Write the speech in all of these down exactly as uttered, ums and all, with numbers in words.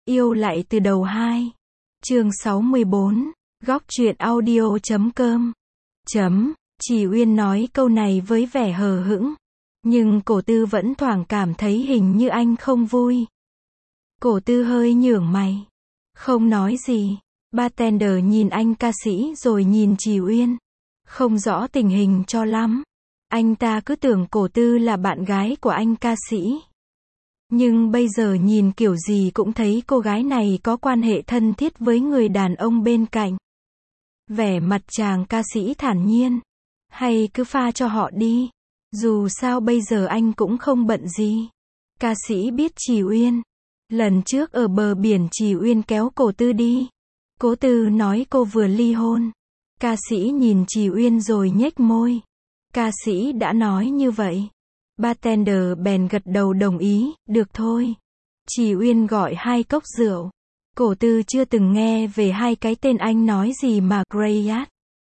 Yêu lại từ đầu hai. Chương sáu mươi bốn. Góc truyện audio chấm com. Chấm. Chỉ Uyên nói câu này với vẻ hờ hững. Nhưng cổ tư vẫn thoảng cảm thấy hình như anh không vui. Cổ tư hơi nhướng mày. Không nói gì. Bartender nhìn anh ca sĩ rồi nhìn Chỉ Uyên. Không rõ tình hình cho lắm. Anh ta cứ tưởng cổ tư là bạn gái của anh ca sĩ. Nhưng bây giờ nhìn kiểu gì cũng thấy cô gái này có quan hệ thân thiết với người đàn ông bên cạnh. Vẻ mặt chàng ca sĩ thản nhiên. Hay cứ pha cho họ đi. Dù sao bây giờ anh cũng không bận gì. Ca sĩ biết Chỉ Uyên. Lần trước ở bờ biển Chỉ Uyên kéo cổ tư đi. Cố tư nói cô vừa ly hôn. Ca sĩ nhìn Chỉ Uyên rồi nhếch môi. Ca sĩ đã nói như vậy. Bartender bèn gật đầu đồng ý, được thôi. Chỉ Uyên gọi hai cốc rượu. Cổ tư chưa từng nghe về hai cái tên anh nói gì mà Greyat.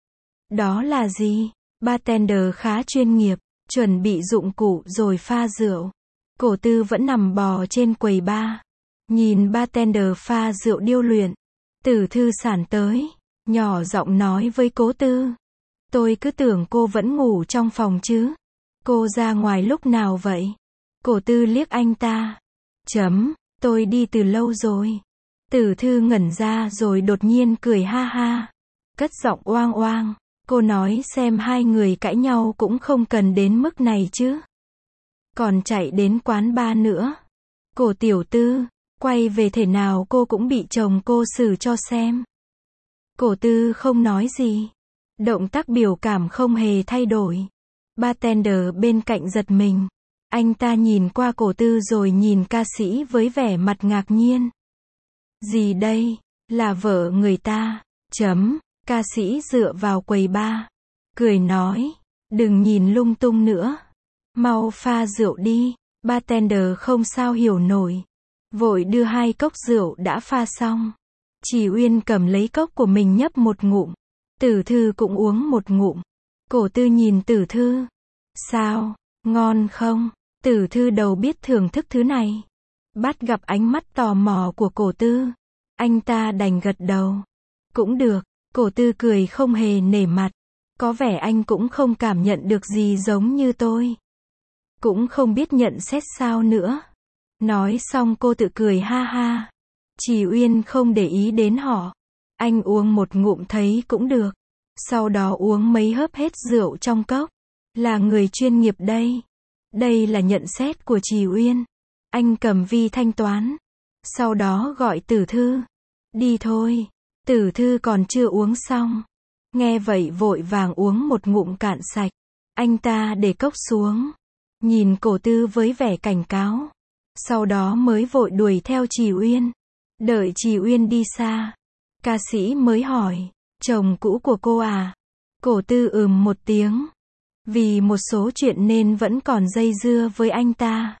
Đó là gì? Bartender khá chuyên nghiệp, chuẩn bị dụng cụ rồi pha rượu. Cổ tư vẫn nằm bò trên quầy bar. Nhìn bartender pha rượu điêu luyện. Tử thư sản tới, nhỏ giọng nói với cố tư. Tôi cứ tưởng cô vẫn ngủ trong phòng chứ. Cô ra ngoài lúc nào vậy? Cổ tư liếc anh ta. Chấm, tôi đi từ lâu rồi. Tử thư ngẩn ra rồi đột nhiên cười ha ha. Cất giọng oang oang. Cô nói xem hai người cãi nhau cũng không cần đến mức này chứ. Còn chạy đến quán bar nữa. Cổ tiểu tư, quay về thể nào cô cũng bị chồng cô xử cho xem. Cổ tư không nói gì. Động tác biểu cảm không hề thay đổi. Bartender bên cạnh giật mình. Anh ta nhìn qua cổ tư rồi nhìn ca sĩ với vẻ mặt ngạc nhiên. Gì đây? Là vợ người ta. Chấm. Ca sĩ dựa vào quầy bar. Cười nói. Đừng nhìn lung tung nữa. Mau pha rượu đi. Bartender không sao hiểu nổi. Vội đưa hai cốc rượu đã pha xong. Chỉ Uyên cầm lấy cốc của mình nhấp một ngụm. Tử thư cũng uống một ngụm. Cổ tư nhìn tử thư. Sao? Ngon không? Tử thư đầu biết thưởng thức thứ này. Bắt gặp ánh mắt tò mò của cổ tư. Anh ta đành gật đầu. Cũng được. Cổ tư cười không hề nể mặt. Có vẻ anh cũng không cảm nhận được gì giống như tôi. Cũng không biết nhận xét sao nữa. Nói xong cô tự cười ha ha. Chỉ Uyên không để ý đến họ. Anh uống một ngụm thấy cũng được. Sau đó uống mấy hớp hết rượu trong cốc. Là người chuyên nghiệp đây. Đây là nhận xét của Chỉ Uyên. Anh cầm vi thanh toán. Sau đó gọi Tử thư. Đi thôi. Tử thư còn chưa uống xong. Nghe vậy vội vàng uống một ngụm cạn sạch. Anh ta để cốc xuống. Nhìn cổ tư với vẻ cảnh cáo. Sau đó mới vội đuổi theo Chỉ Uyên. Đợi Chỉ Uyên đi xa. Ca sĩ mới hỏi. Chồng cũ của cô à? Cổ tư ừm một tiếng. Vì một số chuyện nên vẫn còn dây dưa với anh ta.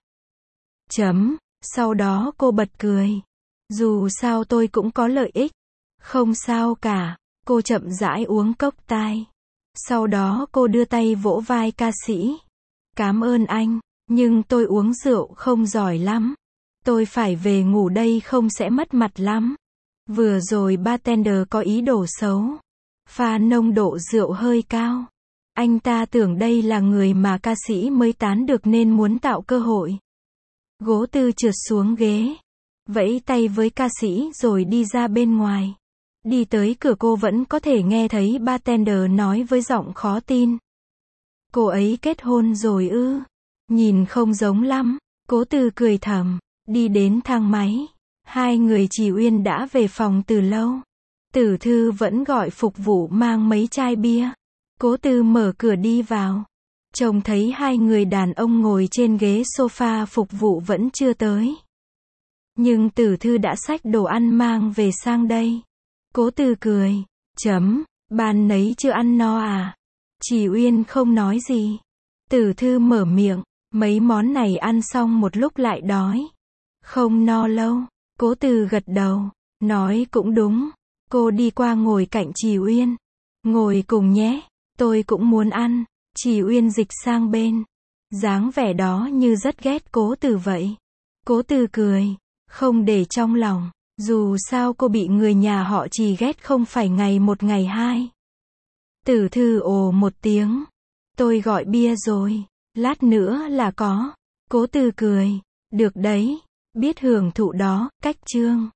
Chấm. Sau đó cô bật cười. Dù sao tôi cũng có lợi ích. Không sao cả. Cô chậm rãi uống cốc tai. Sau đó cô đưa tay vỗ vai ca sĩ. Cảm ơn anh. Nhưng tôi uống rượu không giỏi lắm. Tôi phải về ngủ đây không sẽ mất mặt lắm. Vừa rồi bartender có ý đồ xấu. Pha nồng độ rượu hơi cao. Anh ta tưởng đây là người mà ca sĩ mới tán được nên muốn tạo cơ hội. Gỗ tư trượt xuống ghế. Vẫy tay với ca sĩ rồi đi ra bên ngoài. Đi tới cửa cô vẫn có thể nghe thấy bartender nói với giọng khó tin. Cô ấy kết hôn rồi ư? Nhìn không giống lắm. Cố tư cười thầm. Đi đến thang máy. Hai người Chỉ Uyên đã về phòng từ lâu. Tử thư vẫn gọi phục vụ mang mấy chai bia. Cố tư mở cửa đi vào. Trông thấy hai người đàn ông ngồi trên ghế sofa phục vụ vẫn chưa tới. Nhưng tử thư đã xách đồ ăn mang về sang đây. Cố tư cười. Chấm. Ban nấy chưa ăn no à? Chỉ Uyên không nói gì. Tử thư mở miệng. Mấy món này ăn xong một lúc lại đói. Không no lâu. Cố tư gật đầu. Nói cũng đúng. Cô đi qua ngồi cạnh Chỉ Uyên. Ngồi cùng nhé. Tôi cũng muốn ăn. Chỉ Uyên dịch sang bên. Dáng vẻ đó như rất ghét cố tư vậy. Cố tư cười. Không để trong lòng. Dù sao cô bị người nhà họ Trì ghét không phải ngày một ngày hai. Tử Thư ồ một tiếng. Tôi gọi bia rồi. Lát nữa là có. Cố Tư cười. Được đấy. Biết hưởng thụ đó, cách chương.